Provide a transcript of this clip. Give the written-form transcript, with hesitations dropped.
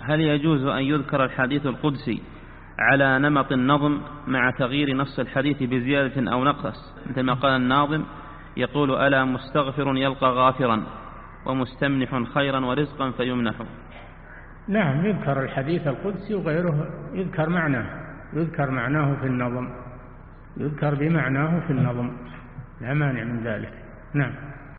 هل يجوز أن يذكر الحديث القدسي على نمط النظم مع تغيير نص الحديث بزيادة أو نقص، مثل ما قال الناظم يقول ألا مستغفر يلقى غافرا ومستمنح خيرا ورزقا فيمنح؟ نعم، يذكر الحديث القدسي وغيره يذكر معناه في النظم، يذكر بمعناه في النظم، لا مانع من ذلك. نعم.